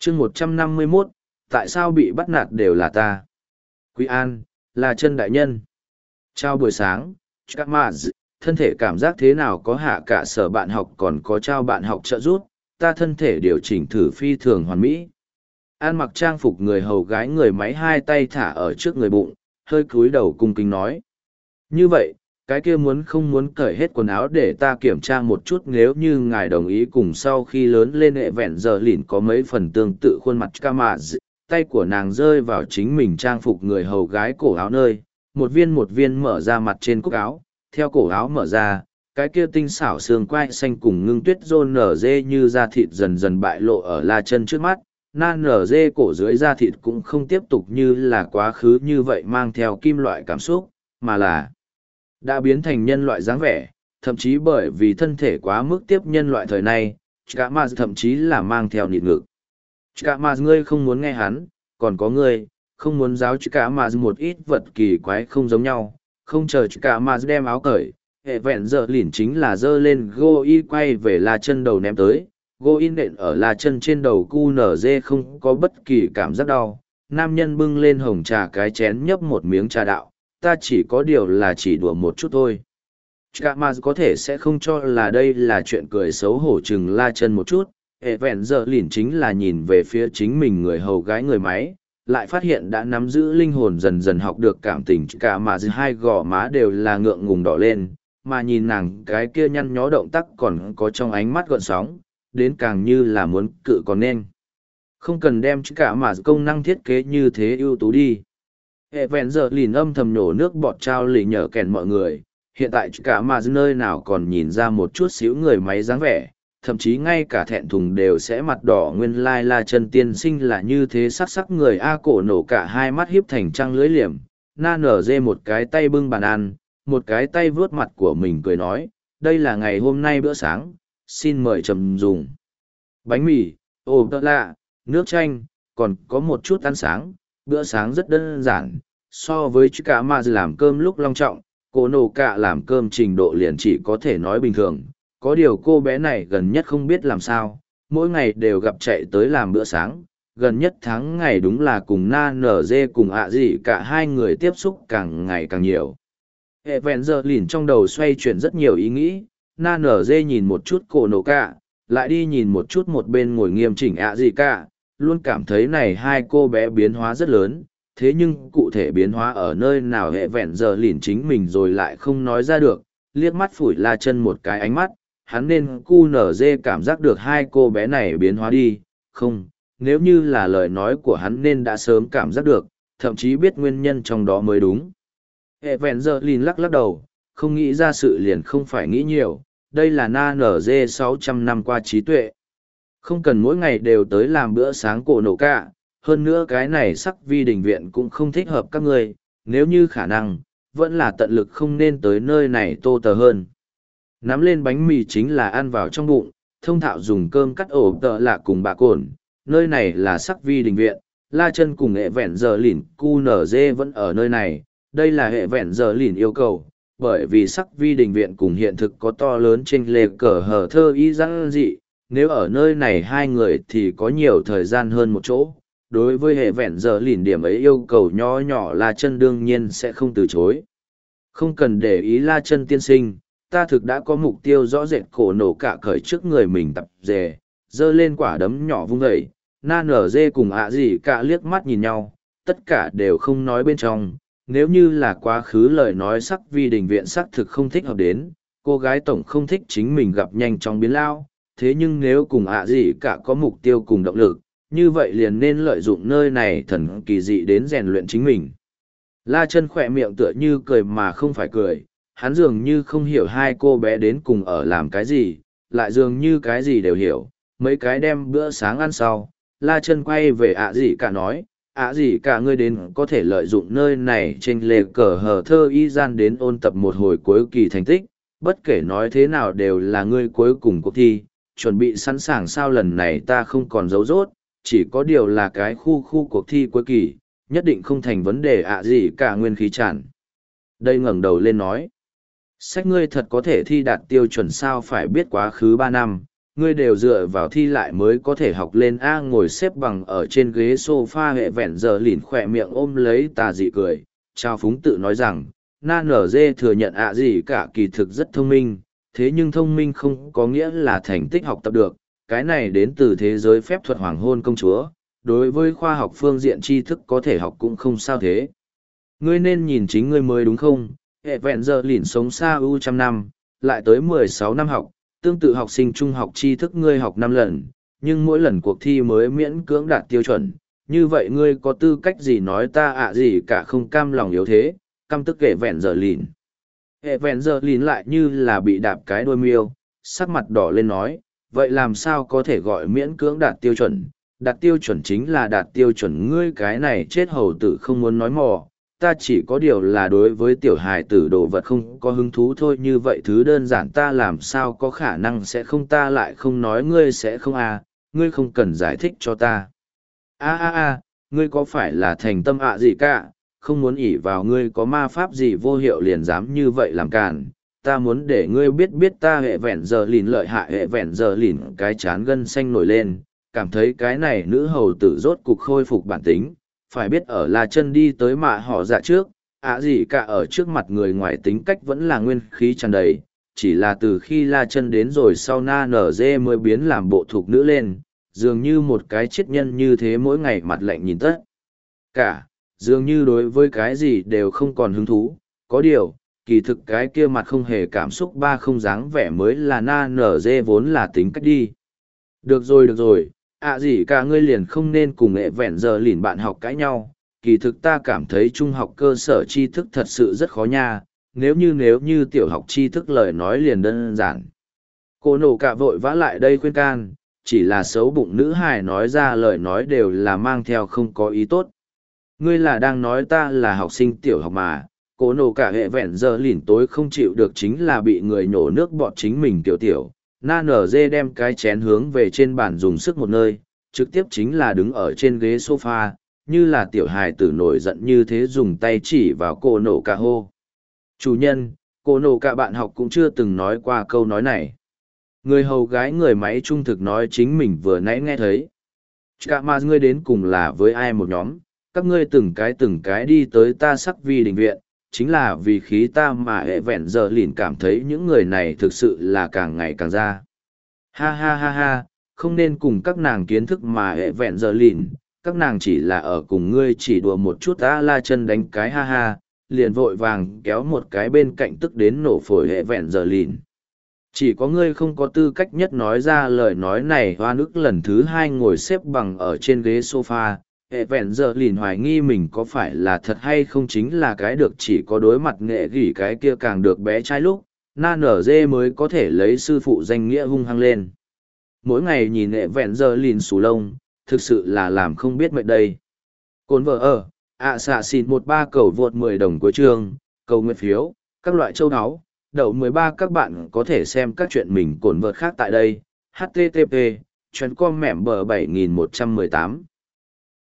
chương 151, tại sao bị bắt nạt đều là ta? Quý An, là chân đại nhân. Chào buổi sáng, Chkamaz, thân thể cảm giác thế nào có hạ cả sở bạn học còn có trao bạn học trợ giúp, ta thân thể điều chỉnh thử phi thường hoàn mỹ. An mặc trang phục người hầu gái người máy hai tay thả ở trước người bụng, hơi cúi đầu cung kính nói. Như vậy, cái kia muốn không muốn cởi hết quần áo để ta kiểm tra một chút nếu như ngài đồng ý cùng sau khi lớn lên hệ vẹn giờ lìn có mấy phần tương tự khuôn mặt Chkamaz, tay của nàng rơi vào chính mình trang phục người hầu gái cổ áo nơi, một viên mở ra mặt trên cúc áo, theo cổ áo mở ra, cái kia tinh xảo xương quai xanh cùng ngưng tuyết rôn nở dê như da thịt dần dần bại lộ ở la chân trước mắt, na nở dê cổ dưới da thịt cũng không tiếp tục như là quá khứ như vậy mang theo kim loại cảm xúc, mà là đã biến thành nhân loại dáng vẻ, thậm chí bởi vì thân thể quá mức tiếp nhân loại thời nay, Chkamaz thậm chí là mang theo nịt ngực. Chkamaz ngươi không muốn nghe hắn, còn có ngươi, không muốn giáo Chkamaz một ít vật kỳ quái không giống nhau, không chờ Chkamaz đem áo cởi, hệ vẹn giờ lỉn chính là giơ lên Goi quay về la chân đầu ném tới, Goi nện ở la chân trên đầu QNZ không có bất kỳ cảm giác đau, nam nhân bưng lên hồng trà cái chén nhấp một miếng trà đạo, ta chỉ có điều là chỉ đùa một chút thôi. Chkamaz có thể sẽ không cho là đây là chuyện cười xấu hổ chừng la chân một chút, hệ vẹn giờ lỉn chính là nhìn về phía chính mình người hầu gái người máy, lại phát hiện đã nắm giữ linh hồn dần dần học được cảm tình Chkamaz hai gò má đều là ngượng ngùng đỏ lên, mà nhìn nàng cái kia nhăn nhó động tác còn có trong ánh mắt gợn sóng, đến càng như là muốn cự còn nên. Không cần đem Chkamaz công năng thiết kế như thế ưu tú đi. Hệ vẹn giờ lìn âm thầm nổ nước bọt trao lì nhở kèn mọi người, hiện tại Chkamaz nơi nào còn nhìn ra một chút xíu người máy dáng vẻ, thậm chí ngay cả thẹn thùng đều sẽ mặt đỏ nguyên lai la chân tiên sinh là như thế sắc sắc người A cổ nổ cả hai mắt hiếp thành trăng lưới liềm, na nở dê một cái tay bưng bàn ăn, một cái tay vướt mặt của mình cười nói, đây là ngày hôm nay bữa sáng, xin mời trầm dùng. Bánh mì, ồ tợ lạ, nước chanh, còn có một chút ăn sáng, bữa sáng rất đơn giản, so với Chkamaz làm cơm lúc long trọng, cổ nổ cả làm cơm trình độ liền chỉ có thể nói bình thường. Có điều cô bé này gần nhất không biết làm sao, mỗi ngày đều gặp chạy tới làm bữa sáng, gần nhất tháng ngày đúng là cùng na nở dê cùng ạ gì cả hai người tiếp xúc càng ngày càng nhiều. Hệ vẹn giờ lìn trong đầu xoay chuyển rất nhiều ý nghĩ, na nở dê nhìn một chút cổ nổ cả, lại đi nhìn một chút một bên ngồi nghiêm chỉnh ạ gì cả, luôn cảm thấy này hai cô bé biến hóa rất lớn, thế nhưng cụ thể biến hóa ở nơi nào hệ vẹn giờ lìn chính mình rồi lại không nói ra được, liếc mắt phủi la chân một cái ánh mắt, hắn nên QNZ cảm giác được hai cô bé này biến hóa đi, không, nếu như là lời nói của hắn nên đã sớm cảm giác được, thậm chí biết nguyên nhân trong đó mới đúng. Hệ vẹn giờ lìn lắc lắc đầu, không nghĩ ra sự liền không phải nghĩ nhiều, đây là na NG 600 năm qua trí tuệ. Không cần mỗi ngày đều tới làm bữa sáng cổ nổ cả, hơn nữa cái này sắc vi đình viện cũng không thích hợp các người, nếu như khả năng, vẫn là tận lực không nên tới nơi này tô tờ hơn. Nắm lên bánh mì chính là ăn vào trong bụng, thông thạo dùng cơm cắt ổ tợ lạ cùng bà cồn, nơi này là sắc vi đình viện, la chân cùng hệ vẹn giờ lỉn QNZ vẫn ở nơi này, đây là hệ vẹn giờ lỉn yêu cầu, bởi vì sắc vi đình viện cùng hiện thực có to lớn chênh lệch cờ hở thơ y răng dị, nếu ở nơi này hai người thì có nhiều thời gian hơn một chỗ. Đối với hệ vẹn giờ lỉn điểm ấy yêu cầu nho nhỏ la chân đương nhiên sẽ không từ chối. Không cần để ý la chân tiên sinh, ta thực đã có mục tiêu rõ rệt cổ nổ cả cởi trước người mình tập dề, dơ lên quả đấm nhỏ vung vẩy, na nở dê cùng ạ gì cả liếc mắt nhìn nhau, tất cả đều không nói bên trong. Nếu như là quá khứ lời nói sắc vi đình viện sắc thực không thích hợp đến, cô gái tổng không thích chính mình gặp nhanh chóng biến lao, thế nhưng nếu cùng ạ gì cả có mục tiêu cùng động lực, như vậy liền nên lợi dụng nơi này thần kỳ dị đến rèn luyện chính mình. La chân khỏe miệng tựa như cười mà không phải cười, hắn dường như không hiểu hai cô bé đến cùng ở làm cái gì, lại dường như cái gì đều hiểu, mấy cái đem bữa sáng ăn sau, la chân quay về ạ gì cả nói, ạ gì cả ngươi đến có thể lợi dụng nơi này trên lề cờ hờ thơ y gian đến ôn tập một hồi cuối kỳ thành tích, bất kể nói thế nào đều là ngươi cuối cùng cuộc thi, chuẩn bị sẵn sàng sao lần này ta không còn giấu rốt, chỉ có điều là cái khu cuộc thi cuối kỳ, nhất định không thành vấn đề ạ gì cả nguyên khí tràn. Đây ngẩng đầu lên nói, sách ngươi thật có thể thi đạt tiêu chuẩn sao phải biết quá khứ 3 năm, ngươi đều dựa vào thi lại mới có thể học lên A ngồi xếp bằng ở trên ghế sofa hệ vẹn giờ lìn khỏe miệng ôm lấy tà dị cười, trao phúng tự nói rằng, na nở dê thừa nhận ạ gì cả kỳ thực rất thông minh, thế nhưng thông minh không có nghĩa là thành tích học tập được, cái này đến từ thế giới phép thuật hoàng hôn công chúa, đối với khoa học phương diện tri thức có thể học cũng không sao thế. Ngươi nên nhìn chính ngươi mới đúng không? Hệ vẹn giờ lìn sống xa ưu trăm năm, lại tới 16 năm học, tương tự học sinh trung học tri thức ngươi học 5 lần, nhưng mỗi lần cuộc thi mới miễn cưỡng đạt tiêu chuẩn. Như vậy ngươi có tư cách gì nói ta ạ gì cả không cam lòng yếu thế, căm tức hệ vẹn giờ lìn. Hệ vẹn giờ lìn lại như là bị đạp cái đôi miêu, sắc mặt đỏ lên nói, vậy làm sao có thể gọi miễn cưỡng đạt tiêu chuẩn? Đạt tiêu chuẩn chính là đạt tiêu chuẩn, ngươi cái này chết hầu tử không muốn nói mò, ta chỉ có điều là đối với tiểu hài tử đồ vật không có hứng thú thôi, như vậy thứ đơn giản ta làm sao có khả năng sẽ không, ta lại không nói ngươi sẽ không à, ngươi không cần giải thích cho ta. Ngươi có phải là thành tâm gì cả, không muốn ỷ vào ngươi có ma pháp gì vô hiệu liền dám như vậy làm càn, ta muốn để ngươi biết ta hệ vẹn giờ lìn lợi hại. Hệ vẹn giờ lìn cái chán gân xanh nổi lên, cảm thấy cái này nữ hầu tử rốt cục khôi phục bản tính, phải biết ở La Chân đi tới mạ họ dạ trước, gì cả ở trước mặt người ngoài tính cách vẫn là nguyên khí tràn đầy, chỉ là từ khi La Chân đến rồi sau na nở dê mới biến làm bộ thục nữ lên, dường như một cái chết nhân như thế, mỗi ngày mặt lạnh nhìn tất cả, dường như đối với cái gì đều không còn hứng thú, có điều, kỳ thực cái kia mặt không hề cảm xúc ba không dáng vẻ mới là na nở dê vốn là tính cách đi. Được rồi, gì cả ngươi liền không nên cùng hệ vẹn giờ lìn bạn học cãi nhau, kỳ thực ta cảm thấy trung học cơ sở tri thức thật sự rất khó nha, nếu như tiểu học tri thức lời nói liền đơn giản. Cô nổ cả vội vã lại đây khuyên can, chỉ là xấu bụng nữ hài nói ra lời nói đều là mang theo không có ý tốt. Ngươi là đang nói ta là học sinh tiểu học mà, cô nổ cả hệ vẹn giờ lìn tối không chịu được chính là bị người nhổ nước bọt chính mình tiểu. Na nở dê đem cái chén hướng về trên bàn dùng sức một nơi, trực tiếp chính là đứng ở trên ghế sofa, như là tiểu hài tử nổi giận như thế dùng tay chỉ vào cô nổ cả hô. Chủ nhân, cô nổ cả bạn học cũng chưa từng nói qua câu nói này. Người hầu gái người máy trung thực nói chính mình vừa nãy nghe thấy. Cả mà ngươi đến cùng là với ai một nhóm, các ngươi từng cái đi tới ta sắc vi đình viện, chính là vì khí ta mà hệ vẹn giờ lìn cảm thấy những người này thực sự là càng ngày càng ra. Ha, không nên cùng các nàng kiến thức mà hệ vẹn giờ lìn, các nàng chỉ là ở cùng ngươi chỉ đùa một chút. La Chân đánh cái ha, liền vội vàng kéo một cái bên cạnh tức đến nổ phổi hệ vẹn giờ lìn. Chỉ có ngươi không có tư cách nhất nói ra lời nói này. Hoa nước lần thứ hai ngồi xếp bằng ở trên ghế sofa, hệ vẹn giờ lìn hoài nghi mình có phải là thật hay không chính là cái được chỉ có đối mặt nghệ gỉ cái kia càng được bé trai lúc, na nở dê mới có thể lấy sư phụ danh nghĩa hung hăng lên. Mỗi ngày nhìn hệ vẹn giờ lìn xù lông, thực sự là làm không biết mệt đây. Cồn vợ ở, xạ xịn 13 cầu vượt 10 đồng cuối chương, cầu nguyện phiếu, các loại châu áo, đậu 13 các bạn có thể xem các chuyện mình cồn vợt khác tại đây. http://com mẻm bờ 7118